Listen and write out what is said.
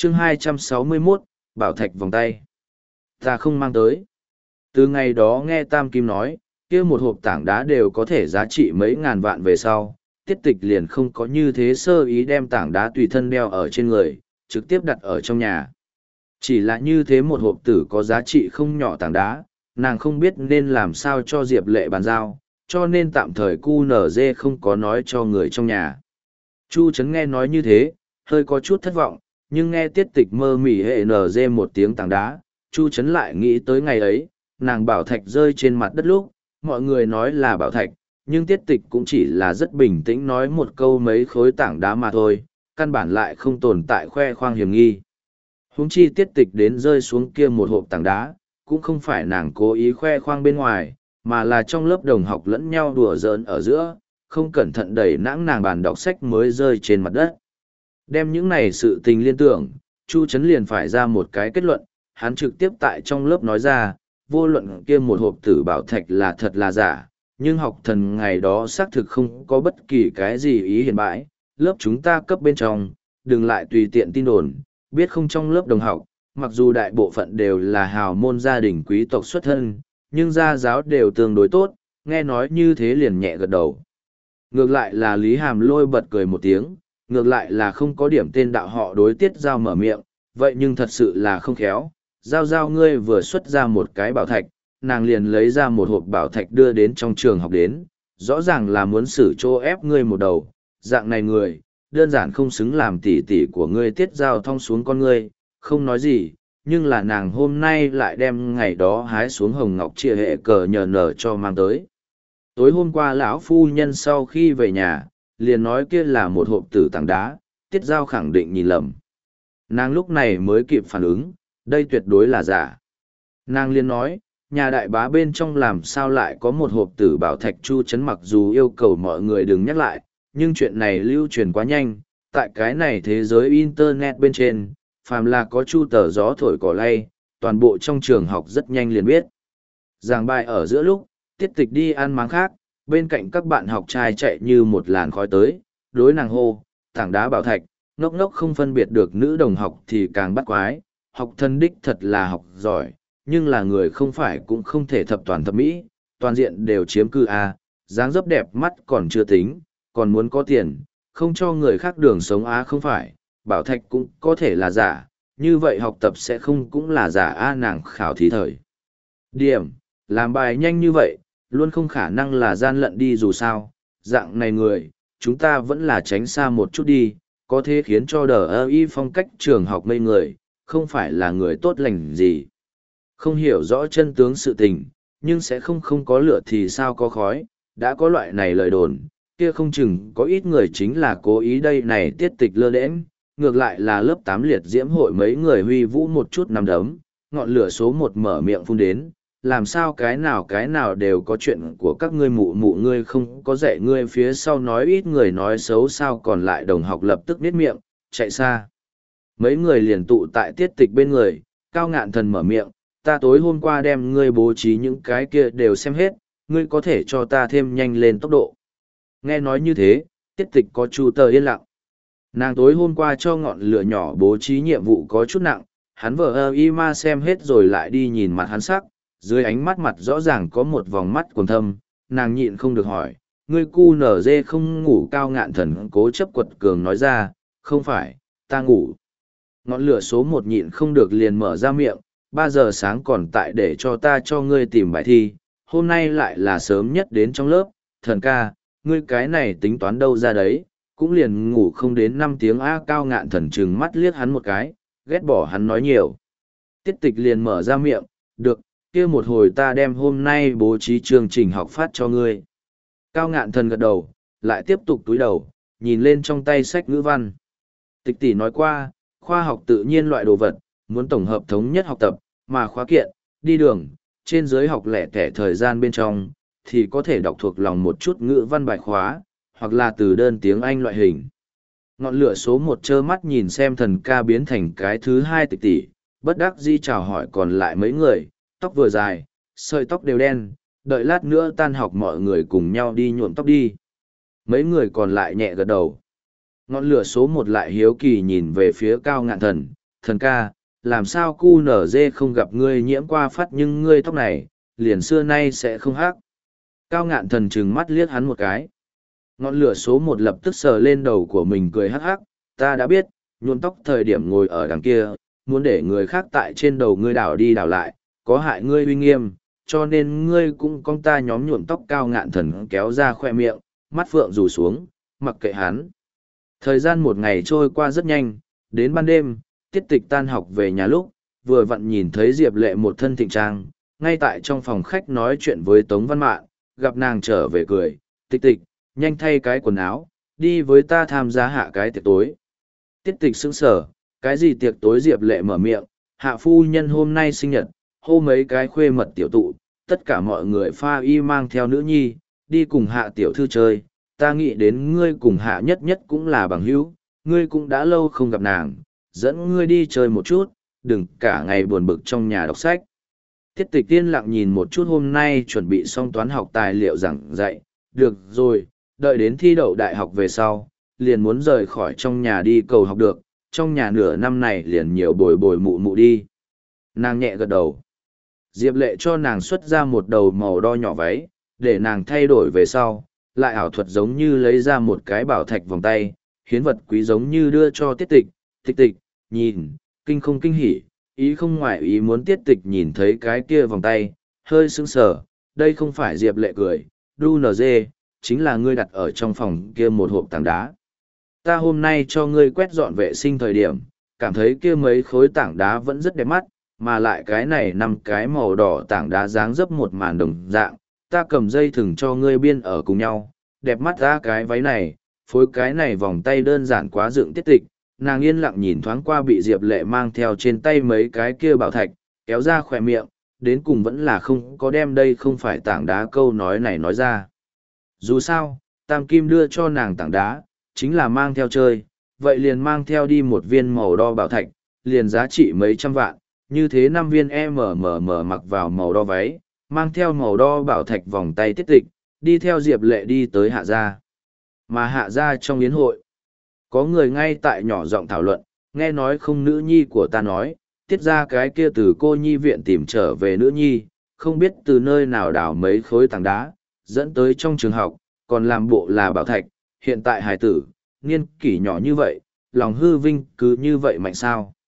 chương 261, bảo thạch vòng tay. Ta không mang tới. Từ ngày đó nghe Tam Kim nói, kia một hộp tảng đá đều có thể giá trị mấy ngàn vạn về sau, Tiết Tịch liền không có như thế sơ ý đem tảng đá tùy thân đeo ở trên người, trực tiếp đặt ở trong nhà. Chỉ là như thế một hộp tử có giá trị không nhỏ tảng đá, nàng không biết nên làm sao cho Diệp Lệ bàn giao, cho nên tạm thời QNZ không có nói cho người trong nhà. Chu Trấn nghe nói như thế, hơi có chút thất vọng, nhưng nghe Tiết Tịch mơ mỉ hệ NG một tiếng tảng đá, Chu Trấn lại nghĩ tới ngày ấy, nàng bảo thạch rơi trên mặt đất lúc, mọi người nói là bảo thạch, nhưng Tiết Tịch cũng chỉ là rất bình tĩnh nói một câu mấy khối tảng đá mà thôi, căn bản lại không tồn tại khoe khoang hiểm nghi. Huống chi Tiết Tịch đến rơi xuống kia một hộp tảng đá, cũng không phải nàng cố ý khoe khoang bên ngoài, mà là trong lớp đồng học lẫn nhau đùa giỡn ở giữa, không cẩn thận đẩy nãng nàng bàn đọc sách mới rơi trên mặt đất. Đem những này sự tình liên tưởng, Chu Trấn liền phải ra một cái kết luận, hắn trực tiếp tại trong lớp nói ra, vô luận kia một hộp tử bảo thạch là thật là giả, nhưng học thần ngày đó xác thực không có bất kỳ cái gì ý hiện bãi, lớp chúng ta cấp bên trong, đừng lại tùy tiện tin đồn, biết không trong lớp đồng học, mặc dù đại bộ phận đều là hào môn gia đình quý tộc xuất thân, nhưng gia giáo đều tương đối tốt, nghe nói như thế liền nhẹ gật đầu. Ngược lại là Lý Hàm Lôi bật cười một tiếng, ngược lại là không có điểm tên đạo họ đối Tiết Giao mở miệng, vậy nhưng thật sự là không khéo. Giao ngươi vừa xuất ra một cái bảo thạch, nàng liền lấy ra một hộp bảo thạch đưa đến trong trường học đến, rõ ràng là muốn xử chỗ ép ngươi một đầu, dạng này người, đơn giản không xứng làm tỉ tỉ của ngươi. Tiết Giao thong xuống con ngươi, không nói gì, nhưng là nàng hôm nay lại đem ngày đó hái xuống hồng ngọc chia hệ cờ nhờ nở cho mang tới. Tối hôm qua lão phu nhân sau khi về nhà, liền nói kia là một hộp tử tảng đá, Tiết Giao khẳng định nhìn lầm. Nàng lúc này mới kịp phản ứng, đây tuyệt đối là giả. Nàng liền nói, nhà đại bá bên trong làm sao lại có một hộp tử bảo thạch. Chu Trấn mặc dù yêu cầu mọi người đừng nhắc lại, nhưng chuyện này lưu truyền quá nhanh, tại cái này thế giới internet bên trên, phàm là có chu tờ gió thổi cỏ lay, toàn bộ trong trường học rất nhanh liền biết. Giảng bài ở giữa lúc, Tiết Tịch đi ăn máng khác, bên cạnh các bạn học trai chạy như một làn khói tới, đối nàng hô, tảng đá bảo thạch, ngốc ngốc không phân biệt được nữ đồng học thì càng bắt quái, học thân đích thật là học giỏi, nhưng là người không phải cũng không thể thập toàn thập mỹ, toàn diện đều chiếm cư A, dáng dấp đẹp mắt còn chưa tính, còn muốn có tiền, không cho người khác đường sống Á không phải, bảo thạch cũng có thể là giả, như vậy học tập sẽ không cũng là giả A. Nàng khảo thí thời điểm, làm bài nhanh như vậy, luôn không khả năng là gian lận đi dù sao, dạng này người, chúng ta vẫn là tránh xa một chút đi, có thể khiến cho DI phong cách trường học ngây người, không phải là người tốt lành gì. Không hiểu rõ chân tướng sự tình, nhưng sẽ không có lửa thì sao có khói, đã có loại này lời đồn, kia không chừng có ít người chính là cố ý đây này. Tiết Tịch lơ đễnh, ngược lại là lớp 8 liệt diễm hội mấy người huy vũ một chút nằm đấm, ngọn lửa số 1 mở miệng phun đến, làm sao cái nào đều có chuyện của các ngươi. Mụ mụ ngươi không có dạy ngươi phía sau nói ít người nói xấu sao. Còn lại đồng học lập tức niết miệng, chạy xa. Mấy người liền tụ tại Tiết Tịch bên người, Cao Ngạn Thần mở miệng, ta tối hôm qua đem ngươi bố trí những cái kia đều xem hết, ngươi có thể cho ta thêm nhanh lên tốc độ. Nghe nói như thế, Tiết Tịch có chu tờ yên lặng. Nàng tối hôm qua cho ngọn lửa nhỏ bố trí nhiệm vụ có chút nặng, hắn vờ y ma xem hết rồi lại đi nhìn mặt hắn sắc, dưới ánh mắt mặt rõ ràng có một vòng mắt quần thâm, nàng nhịn không được hỏi, ngươi cu nở dê không ngủ. Cao Ngạn Thần cố chấp quật cường nói ra, không phải, ta ngủ. Ngọn lửa số 1 nhịn không được liền mở ra miệng, 3 giờ sáng còn tại để cho ta cho ngươi tìm bài thi, hôm nay lại là sớm nhất đến trong lớp, Thần ca, ngươi cái này tính toán đâu ra đấy, cũng liền ngủ không đến 5 tiếng A. Cao Ngạn Thần trừng mắt liếc hắn một cái, ghét bỏ hắn nói nhiều. Tiết Tịch liền mở ra miệng, được, kia một hồi ta đem hôm nay bố trí chương trình học phát cho ngươi. Cao Ngạn Thần gật đầu, lại tiếp tục túi đầu, nhìn lên trong tay sách ngữ văn. Tịch tỷ nói qua, khoa học tự nhiên loại đồ vật, muốn tổng hợp thống nhất học tập, mà khóa kiện, đi đường, trên dưới học lẻ tẻ thời gian bên trong, thì có thể đọc thuộc lòng một chút ngữ văn bài khóa, hoặc là từ đơn tiếng Anh loại hình. Ngọn lửa số 1 trơ mắt nhìn xem Thần ca biến thành cái thứ 2 Tịch tỷ, bất đắc dĩ chào hỏi còn lại mấy người, tóc vừa dài, sợi tóc đều đen, đợi lát nữa tan học mọi người cùng nhau đi nhuộm tóc đi. Mấy người còn lại nhẹ gật đầu. Ngọn lửa số 1 lại hiếu kỳ nhìn về phía Cao Ngạn Thần, thần ca, làm sao cu nở dê không gặp ngươi nhiễm qua phát nhưng ngươi tóc này, liền xưa nay sẽ không hắc. Cao ngạn thần trừng mắt liếc hắn một cái. Ngọn lửa số một lập tức sờ lên đầu của mình cười hắc hắc, ta đã biết, nhuộm tóc thời điểm ngồi ở đằng kia, muốn để người khác tại trên đầu ngươi đảo đi đảo lại, có hại ngươi uy nghiêm, cho nên ngươi cũng con ta nhóm nhuộm tóc. Cao ngạn thần kéo ra khoe miệng, mắt phượng rủ xuống, mặc kệ hắn. Thời gian một ngày trôi qua rất nhanh, đến ban đêm, tiết tịch tan học về nhà lúc, vừa vặn nhìn thấy Diệp Lệ một thân thịnh trang, ngay tại trong phòng khách nói chuyện với Tống Văn Mạn, gặp nàng trở về cười, tịch tịch, nhanh thay cái quần áo, đi với ta tham gia hạ cái tiệc tối. Tiết tịch sững sờ, cái gì tiệc tối? Diệp Lệ mở miệng, hạ phu nhân hôm nay sinh nhật, hô mấy cái khuê mật tiểu tụ, tất cả mọi người pha y mang theo nữ nhi, đi cùng hạ tiểu thư chơi, ta nghĩ đến ngươi cùng hạ nhất nhất cũng là bằng hữu, ngươi cũng đã lâu không gặp nàng, dẫn ngươi đi chơi một chút, đừng cả ngày buồn bực trong nhà đọc sách. Tiết tịch tiên lặng nhìn một chút hôm nay chuẩn bị xong toán học tài liệu giảng dạy, được rồi, đợi đến thi đậu đại học về sau, liền muốn rời khỏi trong nhà đi cầu học được, trong nhà nửa năm này liền nhiều bồi bồi mụ mụ đi. Nàng nhẹ gật đầu. Diệp Lệ cho nàng xuất ra một đầu màu đo nhỏ váy, để nàng thay đổi về sau, lại ảo thuật giống như lấy ra một cái bảo thạch vòng tay, hiến vật quý giống như đưa cho tiết tịch. Tịch tịch, nhìn, kinh không kinh hỉ, ý không ngoại ý muốn. Tiết tịch nhìn thấy cái kia vòng tay, hơi sững sờ, đây không phải. Diệp Lệ cười, đu nờ dê, chính là ngươi đặt ở trong phòng kia một hộp tảng đá. Ta hôm nay cho ngươi quét dọn vệ sinh thời điểm, cảm thấy kia mấy khối tảng đá vẫn rất đẹp mắt, mà lại cái này 5 cái màu đỏ tảng đá dáng dấp một màn đồng dạng, ta cầm dây thừng cho ngươi biên ở cùng nhau, đẹp mắt ra. Cái váy này, phối cái này vòng tay đơn giản quá. Dựng tiết tịch, nàng yên lặng nhìn thoáng qua bị Diệp Lệ mang theo trên tay mấy cái kia bảo thạch, kéo ra khỏe miệng, đến cùng vẫn là không có đem đây không phải tảng đá câu nói này nói ra. Dù sao, Tam Kim đưa cho nàng tảng đá, chính là mang theo chơi, vậy liền mang theo đi một viên màu đo bảo thạch, liền giá trị mấy trăm vạn, như thế 5 viên MMM mặc vào màu đo váy, mang theo màu đo bảo thạch vòng tay tiết tịch, đi theo Diệp Lệ đi tới hạ gia. Mà hạ gia trong yến hội, có người ngay tại nhỏ giọng thảo luận, nghe nói không nữ nhi của ta nói, tiết ra cái kia từ cô nhi viện tìm trở về nữ nhi, không biết từ nơi nào đào mấy khối tảng đá, dẫn tới trong trường học, còn làm bộ là bảo thạch, hiện tại hài tử, niên kỷ nhỏ như vậy, lòng hư vinh cứ như vậy mạnh sao.